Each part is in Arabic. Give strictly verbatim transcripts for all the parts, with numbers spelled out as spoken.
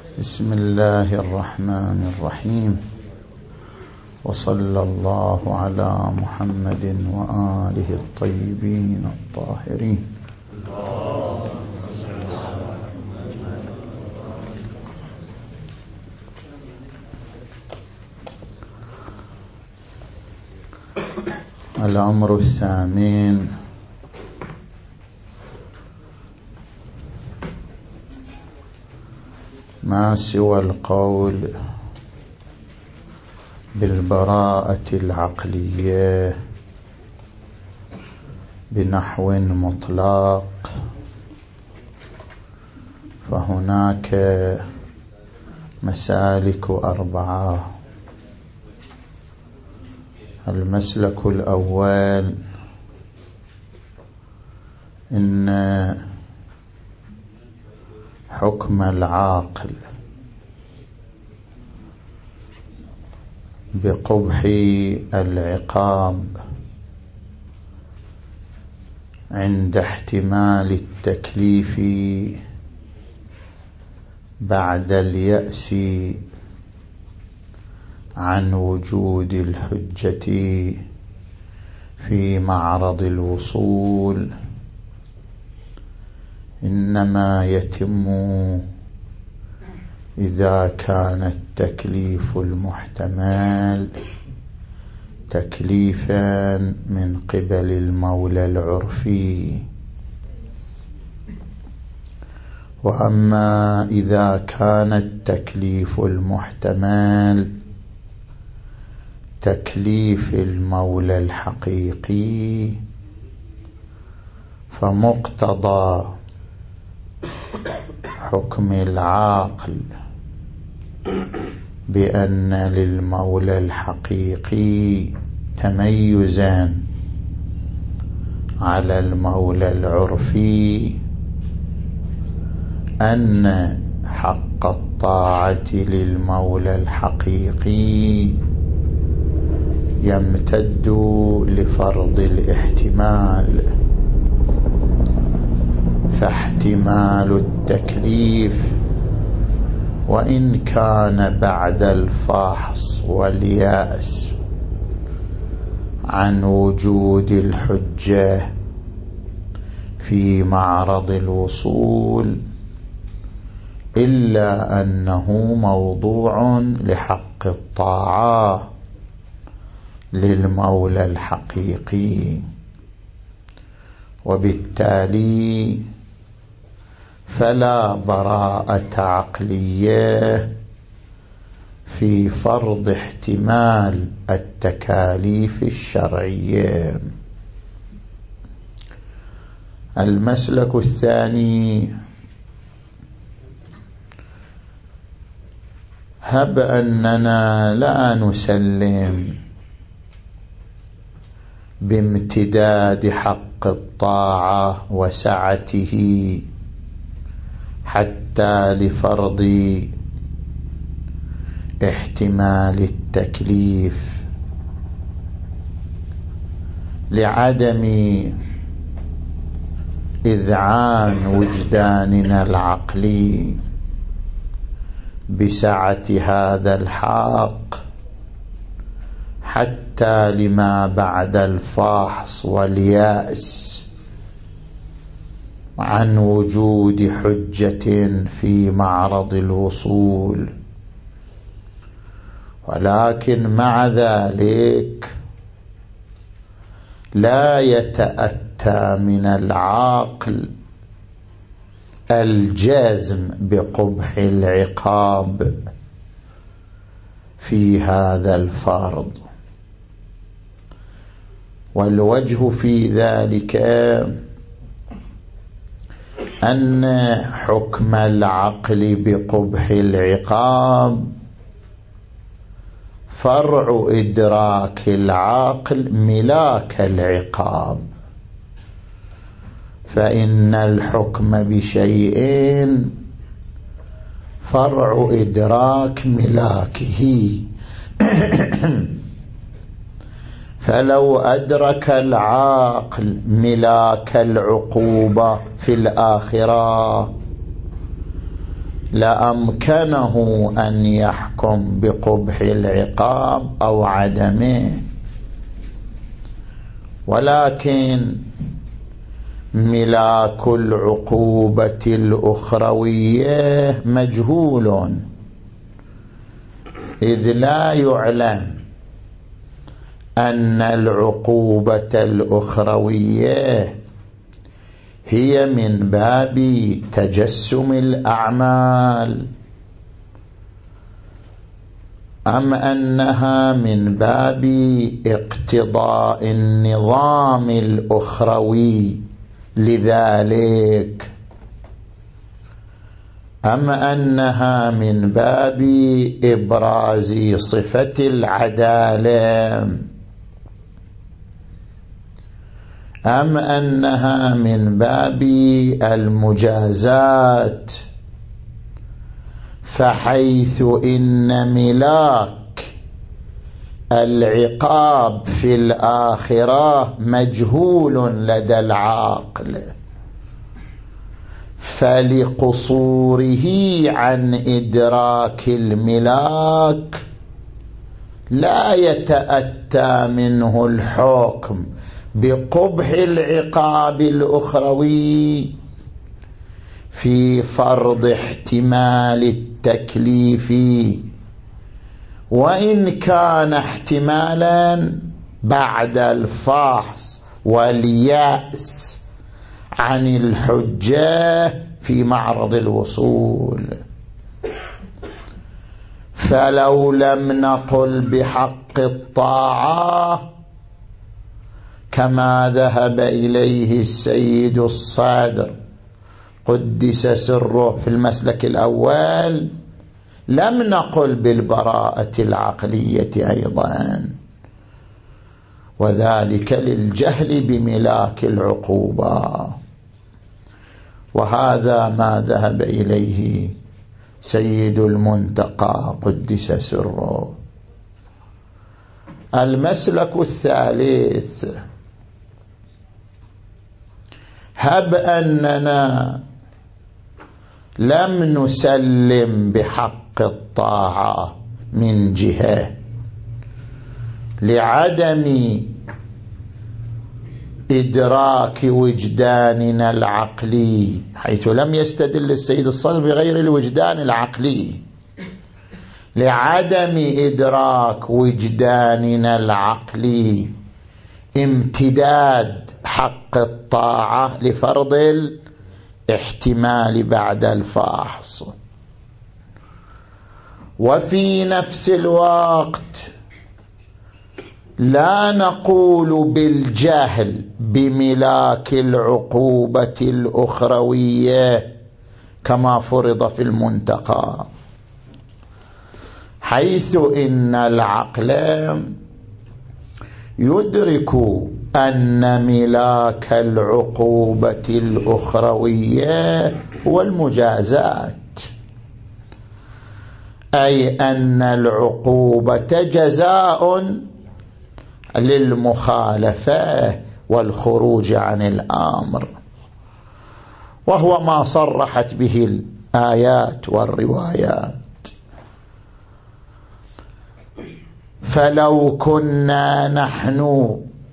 بسم الله الرحمن الرحيم، وصلى الله على محمد وآله الطيبين الطاهرين. الأمر الثامن: ما سوى القول بالبراءة العقلية بنحو مطلق فهناك مسالك أربعة. المسلك الأول: إن حكم العاقل بقبح العقاب عند احتمال التكليف بعد اليأس عن وجود الحجة في معرض الوصول إنما يتم إذا كان التكليف المحتمل تكليفا من قبل المولى العرفي، وأما إذا كان التكليف المحتمل تكليف المولى الحقيقي فمقتضى حكم العاقل بأن للمولى الحقيقي تميزا على المولى العرفي أن حق الطاعة للمولى الحقيقي يمتد لفرض الاحتمال، فاحتمال التكليف وإن كان بعد الفحص واليأس عن وجود الحجة في معرض الوصول إلا أنه موضوع لحق الطاعة للمولى الحقيقي، وبالتالي فلا براءة عقلية في فرض احتمال التكاليف الشرعية. المسلك الثاني: هب أننا لا نسلم بامتداد حق الطاعة وسعته حتى لفرض احتمال التكليف لعدم إذعان وجداننا العقلي بسعة هذا الحق حتى لما بعد الفحص واليأس عن وجود حجة في معرض الوصول، ولكن مع ذلك لا يتأتى من العقل الجزم بقبح العقاب في هذا الفرض. والوجه في ذلك أن حكم العقل بقبح العقاب فرع إدراك العقل ملاك العقاب، فإن الحكم بشيء فرع إدراك ملاكه فلو أدرك العاقل ملاك العقوبة في الآخرة لأمكنه أن يحكم بقبح العقاب أو عدمه، ولكن ملاك العقوبة الأخروية مجهول، إذ لا يعلم أن العقوبة الأخروية هي من باب تجسم الأعمال أم أنها من باب اقتضاء النظام الأخروي لذلك، أم أنها من باب إبراز صفة العدالة، أم أنها من باب المجازات. فحيث إن ملاك العقاب في الآخرة مجهول لدى العاقل، فلقصوره عن إدراك الملاك لا يتأتى منه الحكم بقبح العقاب الأخروي في فرض احتمال التكليف، وإن كان احتمالا بعد الفحص واليأس عن الحجة في معرض الوصول. فلو لم نقل بحق الطاعة كما ذهب إليه السيد الصادر قدس سره في المسلك الأول، لم نقل بالبراءة العقلية أيضا، وذلك للجهل بملاك العقوبة، وهذا ما ذهب إليه سيد المنتقى قدس سره. المسلك الثالث: هب أننا لم نسلم بحق الطاعة من جهة لعدم إدراك وجداننا العقلي، حيث لم يستدل السيد الصدر بغير الوجدان العقلي، لعدم إدراك وجداننا العقلي امتداد حق الطاعة لفرض الاحتمال بعد الفحص، وفي نفس الوقت لا نقول بالجهل بملاك العقوبة الأخروية كما فرض في المنتقى، حيث إن العقل يدرك أن ملاك العقوبة الأخروية هو المجازات، أي أن العقوبة جزاء للمخالفة والخروج عن الأمر، وهو ما صرحت به الآيات والروايات. فلو كنا نحن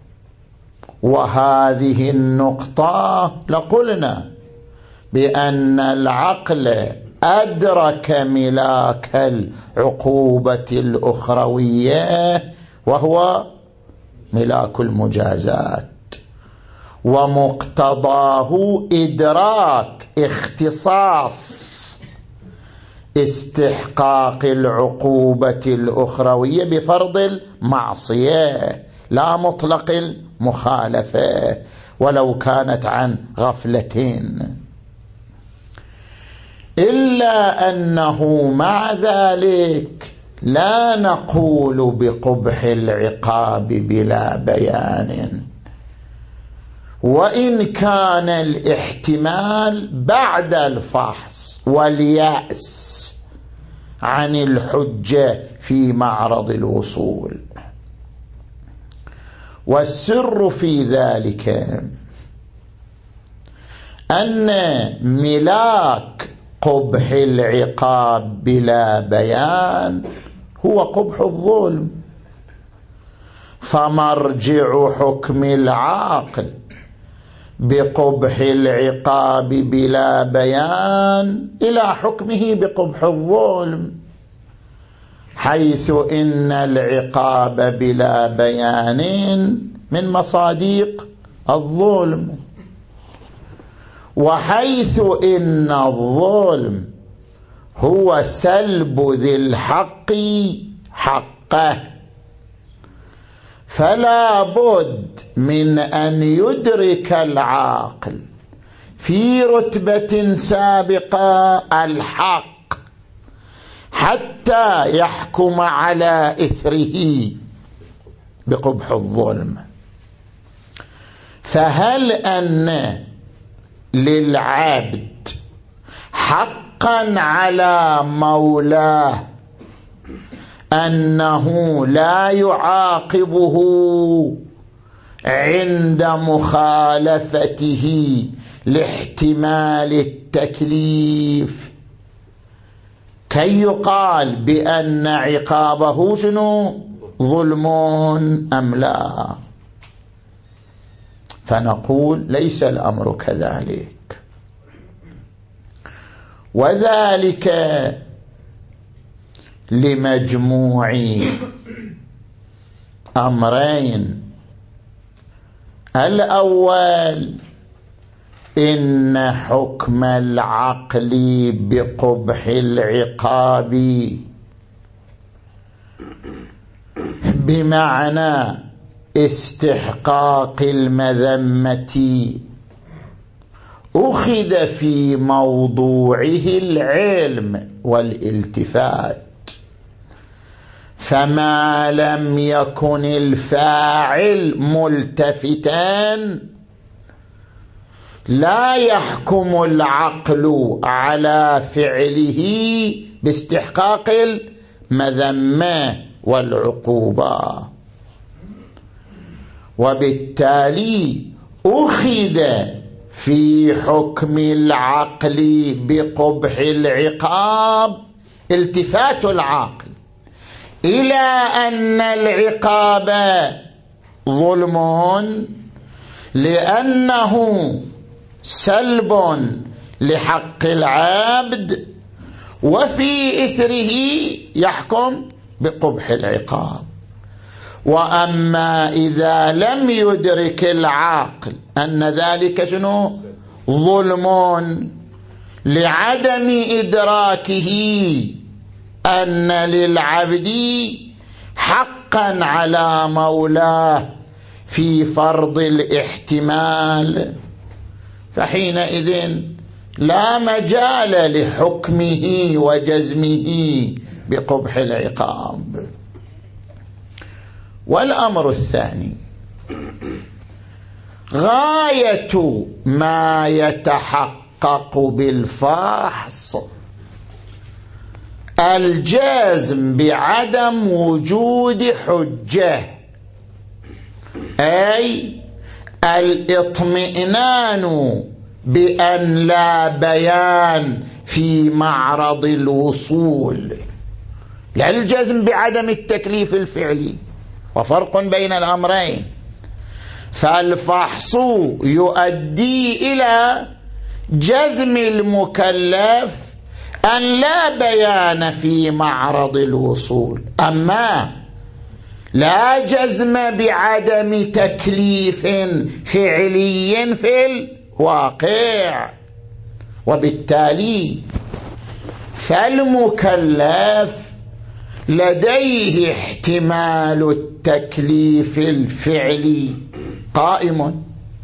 وهذه النقطة لقلنا بأن العقل أدرك ملاك العقوبة الأخروية وهو ملاك المجازات، ومقتضاه إدراك اختصاص استحقاق العقوبة الأخروية بفرض المعصية لا مطلق المخالفة ولو كانت عن غفلتين، إلا أنه مع ذلك لا نقول بقبح العقاب بلا بيان، وإن كان الاحتمال بعد الفحص واليأس عن الحجة في معرض الوصول. والسر في ذلك أن ملاك قبح العقاب بلا بيان هو قبح الظلم، فمرجع حكم العاقل بقبح العقاب بلا بيان إلى حكمه بقبح الظلم، حيث إن العقاب بلا بيان من مصاديق الظلم، وحيث إن الظلم هو سلب ذي الحق حقه، فلا بد من أن يدرك العاقل في رتبة سابقة الحق حتى يحكم على إثره بقبح الظلم. فهل أن للعبد حقا على مولاه أنه لا يعاقبه عند مخالفته لاحتمال التكليف كي يقال بأن عقابه شنو ظلم أم لا؟ فنقول ليس الأمر كذلك، وذلك لمجموع أمرين. الأول إن حكم العقل بقبح العقاب بمعنى استحقاق المذمة أخذ في موضوعه العلم والالتفات، فما لم يكن الفاعل ملتفتا لا يحكم العقل على فعله باستحقاق المذمة والعقوبة، وبالتالي أخذ في حكم العقل بقبح العقاب التفات العاقل إلى أن العقاب ظلم لأنه سلب لحق العبد، وفي إثره يحكم بقبح العقاب. وأما إذا لم يدرك العاقل أن ذلك شنو ظلم لعدم إدراكه أن للعبد حقا على مولاه في فرض الاحتمال، فحينئذ لا مجال لحكمه وجزمه بقبح العقاب. والأمر الثاني غاية ما يتحقق بالفحص الجزم بعدم وجود حجة، أي الاطمئنان بأن لا بيان في معرض الوصول، لا الجزم بعدم التكليف الفعلي، وفرق بين الأمرين. فالفحص يؤدي إلى جزم المكلف أن لا بيان في معرض الوصول، أما لا جزم بعدم تكليف فعلي في الواقع. وبالتالي فالمكلف لديه احتمال التكليف الفعلي قائم،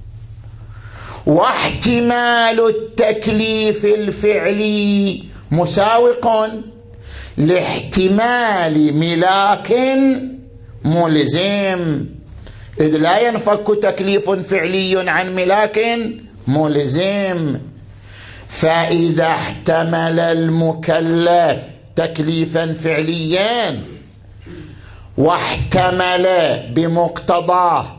واحتمال التكليف الفعلي مساوق لاحتمال ملاك ملزم، إذ لا ينفك تكليف فعلي عن ملاك ملزم. فإذا احتمل المكلف تكليفا فعليا واحتمل بمقتضاه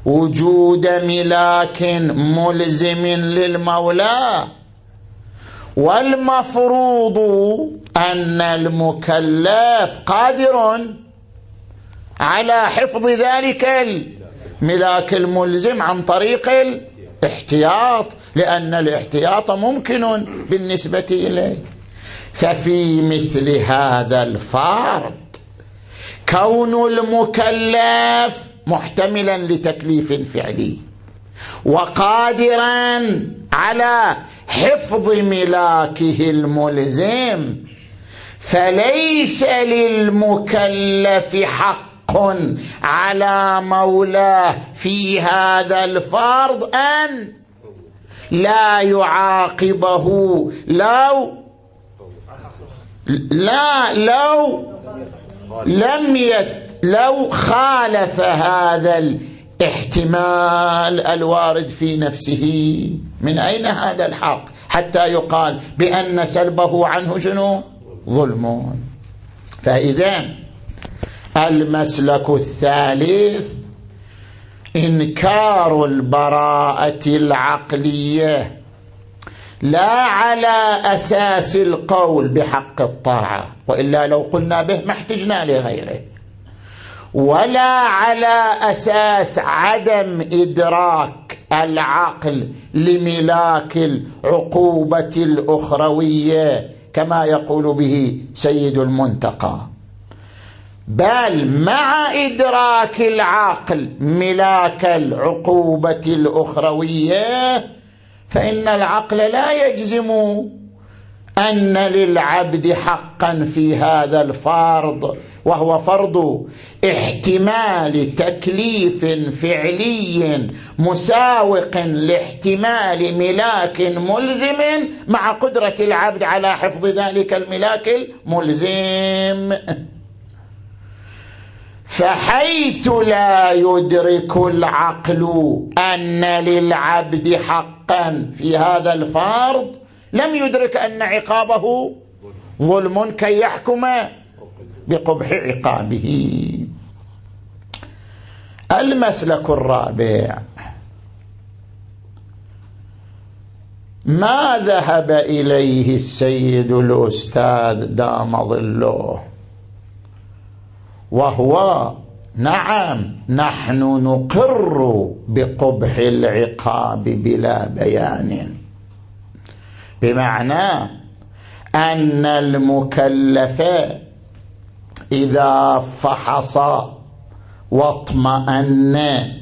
وجود ملاك ملزم للمولى، والمفروض أن المكلف قادر على حفظ ذلك الملاك الملزم عن طريق الاحتياط، لأن الاحتياط ممكن بالنسبة إليه. ففي مثل هذا الفرض كون المكلف محتملا لتكليف فعلي وقادرا على حفظ ملاكه الملزم، فليس للمكلف حق على مولاه في هذا الفرض أن لا يعاقبه لو لا لو لم يت لو خالف هذا الاحتمال الوارد في نفسه. من أين هذا الحق حتى يقال بأن سلبه عنه شنو؟ ظلم. فإذا المسلك الثالث إنكار البراءة العقلية لا على أساس القول بحق الطاعة، وإلا لو قلنا به ما احتجنا لغيره، ولا على أساس عدم إدراك العقل لملاك العقوبة الأخروية كما يقول به سيد المنتقى، بل مع إدراك العقل ملاك العقوبة الأخروية، فإن العقل لا يجزم أن للعبد حقا في هذا الفرض، وهو فرض احتمال تكليف فعلي مساوق لاحتمال ملاك ملزم مع قدرة العبد على حفظ ذلك الملاك الملزم. فحيث لا يدرك العقل أن للعبد حقا في هذا الفرض، لم يدرك أن عقابه ظلم كي يحكم بقبح عقابه. المسلك الرابع ما ذهب إليه السيد الأستاذ دام ظله، وهو نعم نحن نقر بقبح العقاب بلا بيان، بمعنى أن المكلف إذا فحص واطمأن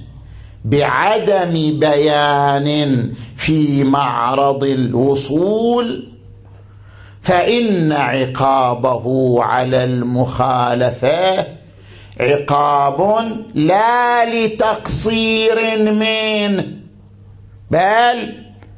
بعدم بيان في معرض الوصول، فإن عقابه على المخالفة عقاب لا لتقصير منه بل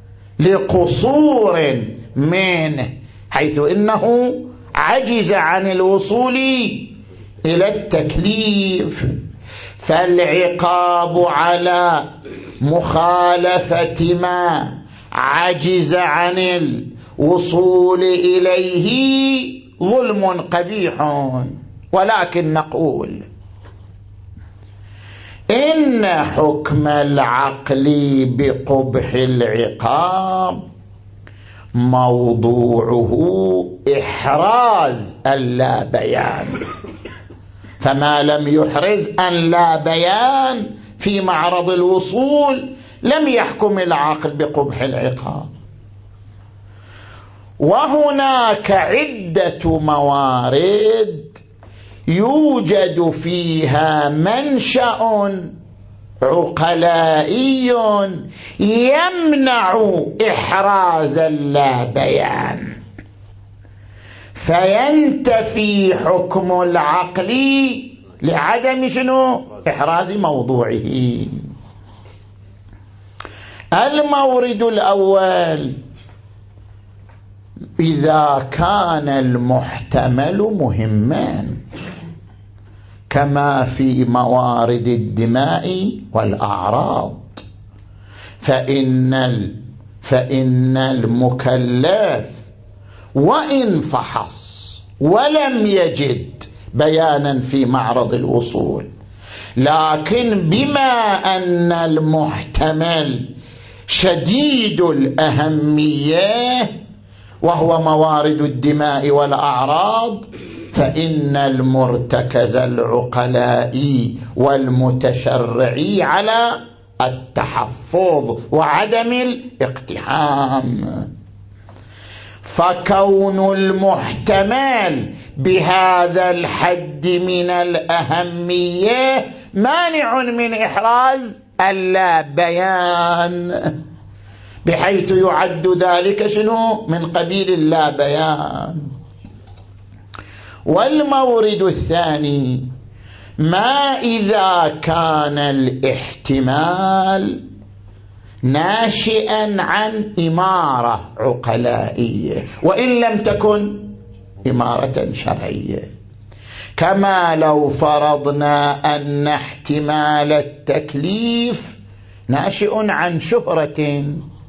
لقصور منه، حيث إنه عجز عن الوصول إلى التكليف. فالعقاب على مخالفة ما عجز عن الوصول إليه ظلم قبيح. ولكن نقول إن حكم العقل بقبح العقاب موضوعه إحراز اللا بيان، فما لم يحرز أن لا بيان في معرض الوصول لم يحكم العقل بقبح العقاب. وهناك عدة موارد يوجد فيها منشأ عقلائي يمنع إحراز اللا بيان، فينتفي حكم العقل لعدم شنو؟ إحراز موضوعه. المورد الأول إذا كان المحتمل مهما كما في موارد الدماء والأعراض، فإن فإن المكلف وإن فحص ولم يجد بيانا في معرض الوصول، لكن بما أن المحتمل شديد الأهمية وهو موارد الدماء والأعراض، فإن المرتكز العقلائي والمتشرعي على التحفظ وعدم الاقتحام. فكون المحتمل بهذا الحد من الأهمية مانع من إحراز اللا بيان، بحيث يعد ذلك شنو؟ من قبيل اللا بيان. والمورد الثاني ما إذا كان الاحتمال ناشئا عن إمارة عقلائية وإن لم تكن إمارة شرعية، كما لو فرضنا أن احتمال التكليف ناشئ عن شهرة،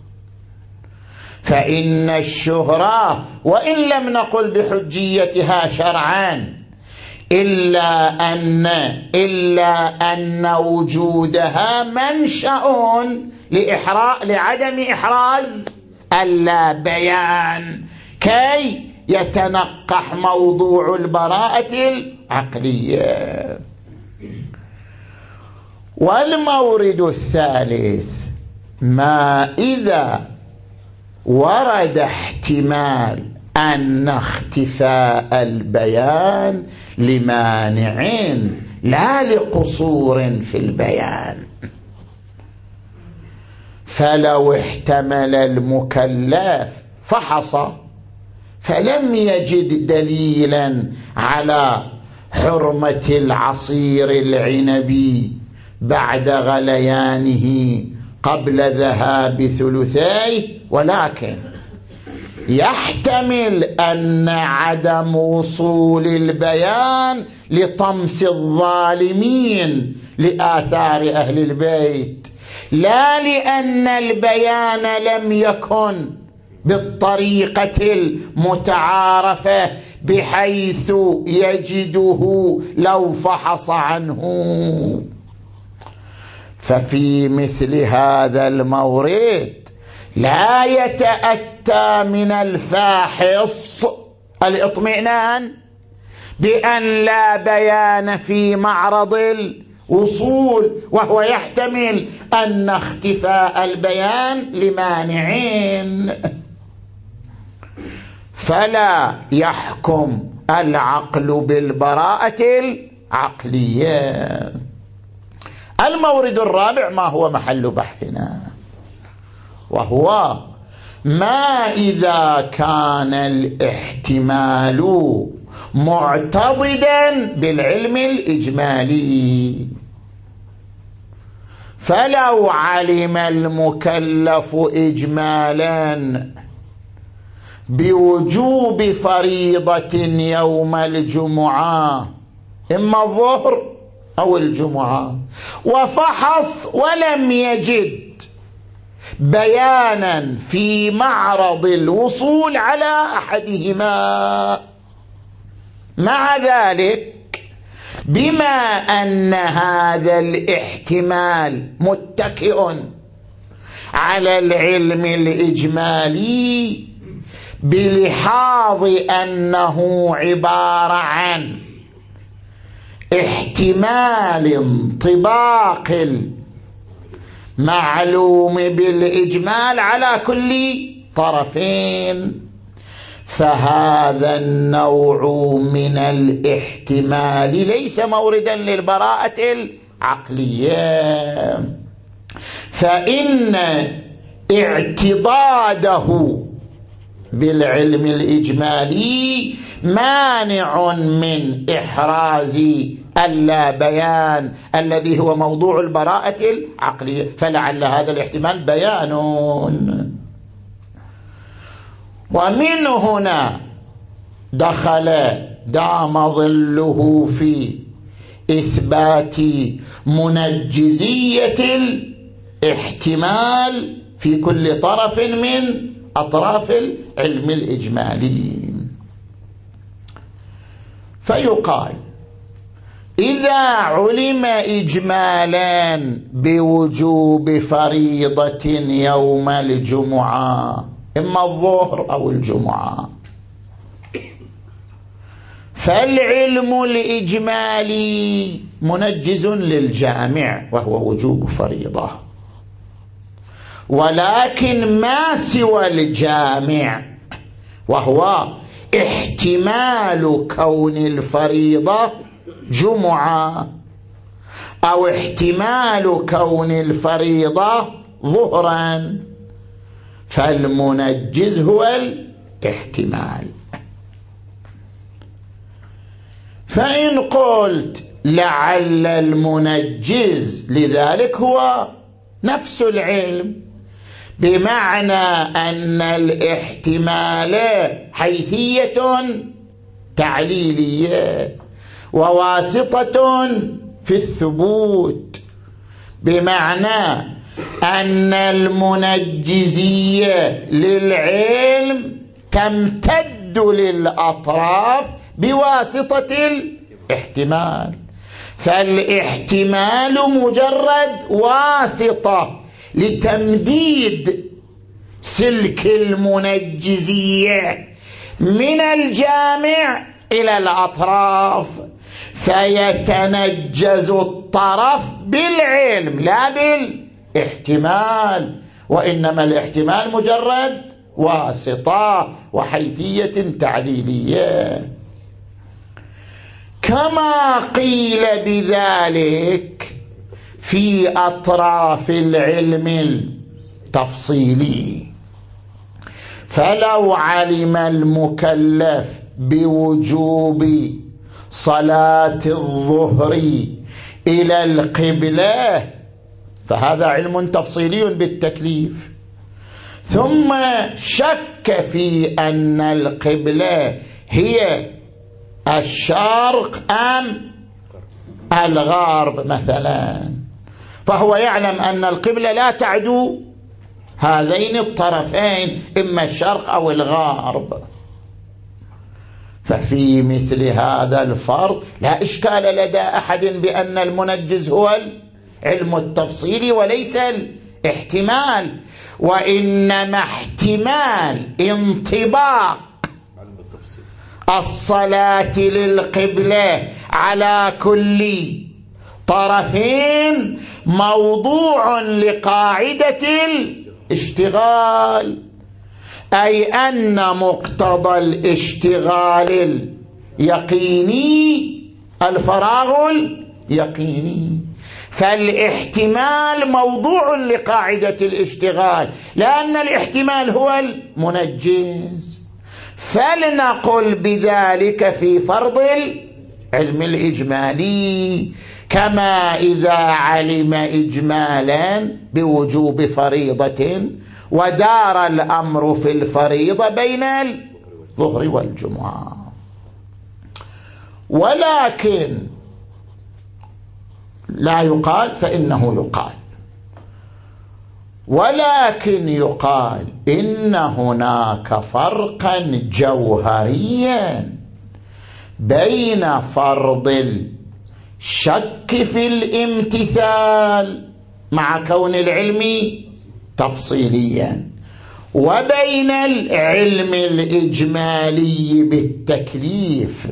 فإن الشهرة وإن لم نقل بحجيتها شرعا إلا أن, إلا أن وجودها منشأ لإحراء لعدم إحراز اللا بيان كي يتنقح موضوع البراءة العقلية. والمورد الثالث ما إذا ورد احتمال أن اختفاء البيان لمانع لا لقصور في البيان، فلو احتمل المكلف فحص فلم يجد دليلا على حرمة العصير العنبي بعد غليانه قبل ذهاب ثلثيه، ولكن يحتمل أن عدم وصول البيان لطمس الظالمين لآثار أهل البيت، لا لأن البيان لم يكن بالطريقة المتعارفة بحيث يجده لو فحص عنه. ففي مثل هذا المورد لا يتأتى من الفاحص الاطمئنان بأن لا بيان في معرض الوصول، وهو يحتمل أن اختفاء البيان لمانعين، فلا يحكم العقل بالبراءة العقلية. المورد الرابع ما هو محل بحثنا، وهو ما إذا كان الاحتمال معتضدا بالعلم الإجمالي، فلو علم المكلف إجمالا بوجوب فريضة يوم الجمعة إما الظهر أو الجمعة، وفحص ولم يجد بيانا في معرض الوصول على أحدهما، مع ذلك بما أن هذا الاحتمال متكئ على العلم الإجمالي بلحاظ أنه عبارة عن احتمال انطباق المعلوم بالإجمال على كل طرفين، فهذا النوع من الاحتمال ليس موردا للبراءة العقلية، فإن اعتضاده بالعلم الإجمالي مانع من إحراز اللا بيان الذي هو موضوع البراءة العقلية، فلعل هذا الاحتمال بيان. ومن هنا دخل دام ظله في إثبات منجزية الاحتمال في كل طرف من أطراف العلم الإجمالي. فيقال إذا علم إجمالا بوجوب فريضة يوم الجمعة إما الظهر أو الجمعة. فالعلم الإجمالي منجز للجامع وهو وجوب فريضة، ولكن ما سوى الجامع وهو احتمال كون الفريضة جمعة أو احتمال كون الفريضة ظهرا، فالمنجز هو الاحتمال. فإن قلت لعل المنجز لذلك هو نفس العلم، بمعنى أن الاحتمال حيثية تعليلية وواسطة في الثبوت، بمعنى أن المنجزية للعلم تمتد للأطراف بواسطة الاحتمال، فالاحتمال مجرد واسطة لتمديد سلك المنجزية من الجامع إلى الأطراف، فيتنجز الطرف بالعلم لا بالاحتمال، وإنما الاحتمال مجرد واسطة وحيثية تعليلية. كما قيل بذلك في أطراف العلم التفصيلي، فلو علم المكلف بوجوب صلاة الظهر إلى القبلة فهذا علم تفصيلي بالتكليف، ثم شك في أن القبلة هي الشرق أم الغرب مثلا، فهو يعلم أن القبلة لا تعدو هذين الطرفين إما الشرق أو الغرب، ففي مثل هذا الفرض لا إشكال لدى أحد بأن المنجز هو العلم التفصيلي وليس الاحتمال، وإنما احتمال انطباق الصلاة للقبلة على كل طرفين موضوع لقاعدة الاشتغال، أي أن مقتضى الاشتغال اليقيني الفراغ اليقيني، فالاحتمال موضوع لقاعدة الاشتغال لأن الاحتمال هو المنجز. فلنقل بذلك في فرض العلم الإجمالي، كما إذا علم إجمالا بوجوب فريضة ودار الأمر في الفريضة بين الظهر والجمعة. ولكن لا يقال فإنه يقال، ولكن يقال إن هناك فرقا جوهريا بين فرض الشك في الامتثال مع كون العلم تفصيليا وبين العلم الإجمالي بالتكليف،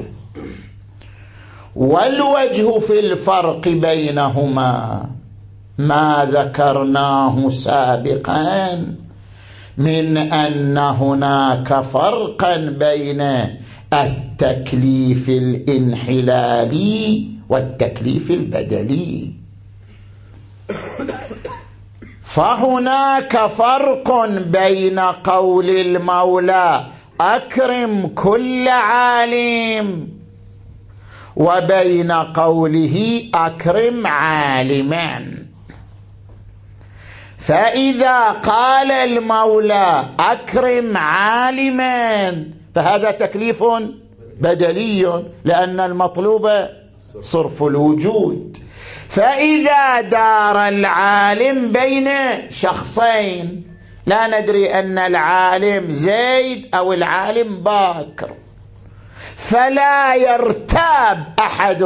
والوجه في الفرق بينهما ما ذكرناه سابقا من أن هناك فرقا بين التكليف الانحلالي والتكليف البدلي. فهناك فرق بين قول المولى أكرم كل عالم وبين قوله أكرم عالما. فإذا قال المولى أكرم عالما فهذا تكليف بدلي لأن المطلوب صرف الوجود. فإذا دار العالم بين شخصين لا ندري أن العالم زيد أو العالم باكر، فلا يرتاب أحد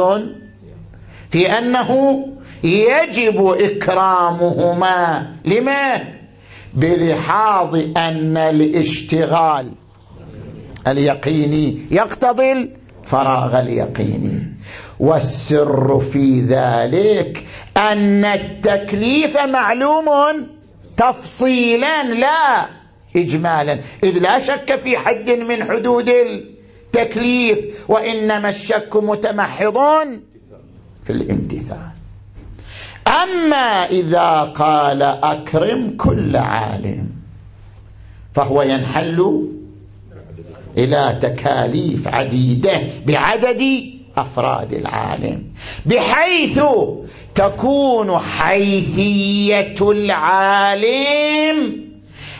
في أنه يجب إكرامهما. لما؟ بلحاظ أن الاشتغال اليقيني يقتضي الفراغ اليقيني، والسر في ذلك أن التكليف معلوم تفصيلا لا إجمالا، إذ لا شك في حد من حدود التكليف، وإنما الشك متمحض في الامتثال. أما إذا قال أكرم كل عالم فهو ينحل إلى تكاليف عديدة بعدد أفراد العالم، بحيث تكون حيثية العالم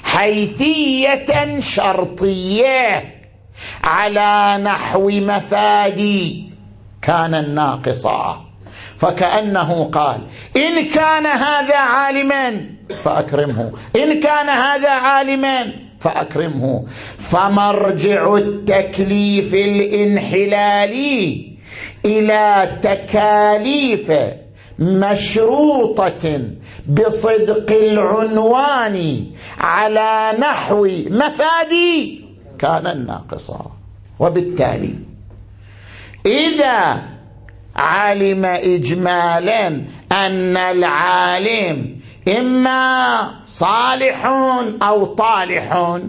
حيثية شرطية على نحو مفادي كان الناقصة، فكأنه قال إن كان هذا عالما فأكرمه، إن كان هذا عالما فأكرمه. فمرجع التكليف الانحلالي إلى تكاليف مشروطة بصدق العنوان على نحو مفادي كان الناقصة. وبالتالي إذا علم إجمالا أن العالم إما صالح أو طالح،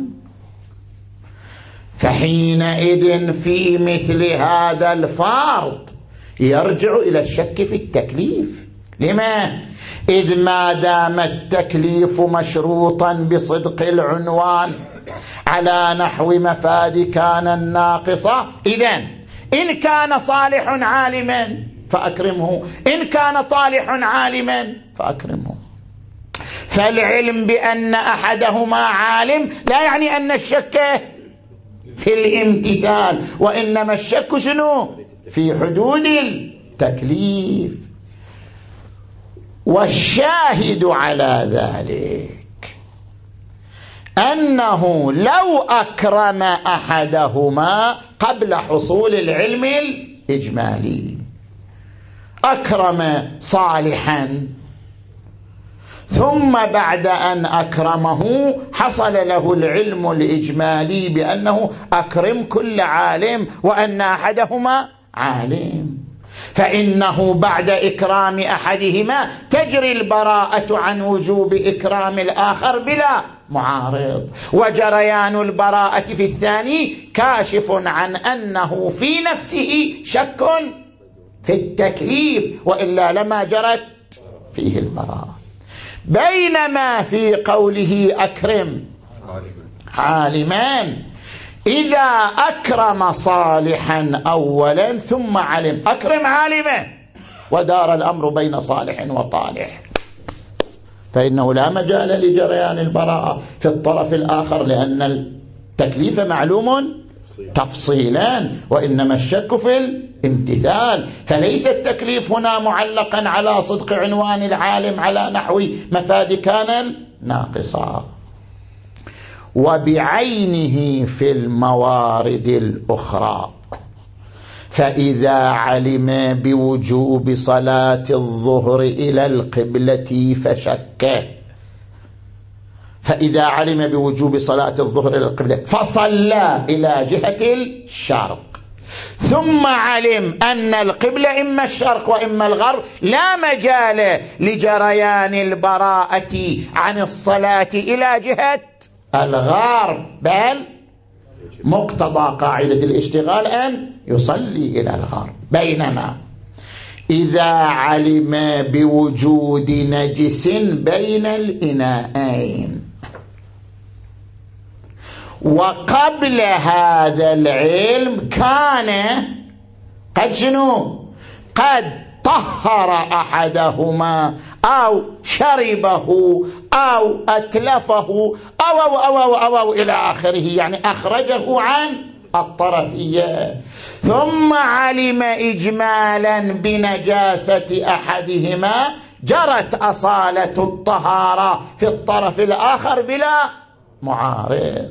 فحينئذ في مثل هذا الفرض يرجع إلى الشك في التكليف. لما؟ إذ ما دام التكليف مشروطا بصدق العنوان على نحو مفاد كان الناقصة، إذن إن كان صالح عالما فأكرمه، إن كان طالح عالما فأكرمه. فالعلم بأن أحدهما عالم لا يعني أن الشك في الامتثال، وإنما الشك شنو؟ في حدود التكليف. والشاهد على ذلك أنه لو أكرم أحدهما قبل حصول العلم الإجمالي، أكرم صالحا ثم بعد أن أكرمه حصل له العلم الإجمالي بأنه أكرم كل عالم وأن أحدهما عالم، فإنه بعد إكرام أحدهما تجري البراءة عن وجوب إكرام الآخر بلا معارض، وجريان البراءة في الثاني كاشف عن أنه في نفسه شك في التكليف، وإلا لما جرت فيه البراءة. بينما في قوله أكرم عالمان، إذا أكرم صالحا أولا ثم علم، أكرم عالما ودار الأمر بين صالح وطالح، فإنه لا مجال لجريان البراءة في الطرف الآخر، لأن التكليف معلوم تفصيلا، وإنما الشك في الامتثال. فليس التكليف هنا معلقا على صدق عنوان العالم على نحو مفاد كان الناقصة. وبعينه في الموارد الأخرى، فإذا علم بوجوب صلاة الظهر إلى القبلة فشك، فإذا علم بوجوب صلاة الظهر إلى القبلة فصلى إلى جهة الشرق، ثم علم أن القبلة إما الشرق وإما الغرب، لا مجال لجريان البراءة عن الصلاة إلى جهة الغرب، بل مقتضى قاعدة الاشتغال أن يصلي إلى الغرب. بينما إذا علم بوجود نجس بين الإناءين وقبل هذا العلم كان قد شنو؟ قد طهر أحدهما أو شربه أو أتلفه أو أو أو أو, أو, أو إلى آخره، يعني أخرجه عن الطرفية، ثم علم إجمالا بنجاسة أحدهما، جرت أصالة الطهارة في الطرف الآخر بلا معارض.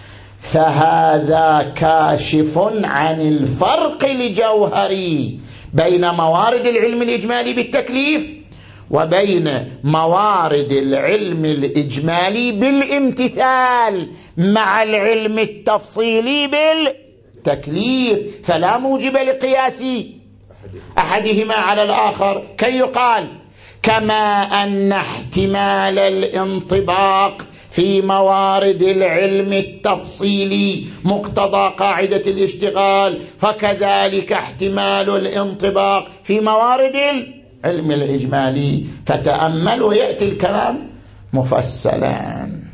فهذا كاشف عن الفرق الجوهري بين موارد العلم الإجمالي بالتكليف وبين موارد العلم الإجمالي بالامتثال مع العلم التفصيلي بالتكليف، فلا موجب لقياس أحدهما على الآخر، كي يقال كما أن احتمال الانطباق في موارد العلم التفصيلي مقتضى قاعدة الاشتغال، فكذلك احتمال الانطباق في موارد العلم الإجمالي. فتأمل ويأتي الكلام مفصلا.